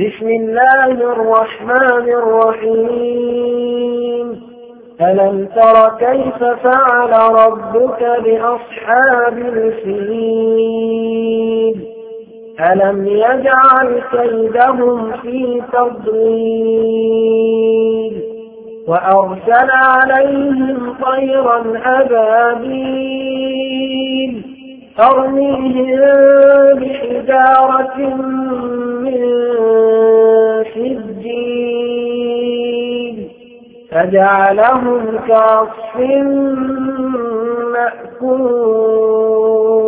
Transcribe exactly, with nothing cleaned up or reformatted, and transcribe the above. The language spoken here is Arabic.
بسم الله الرحمن الرحيم ألم تر كيف فعل ربك بأصحاب الفيل ألم يجعل كيدهم في تضليل وأرسل عليهم طيرا أبابيل ترميهم بحجارة من سجيل فجعلهم كعصف مأكول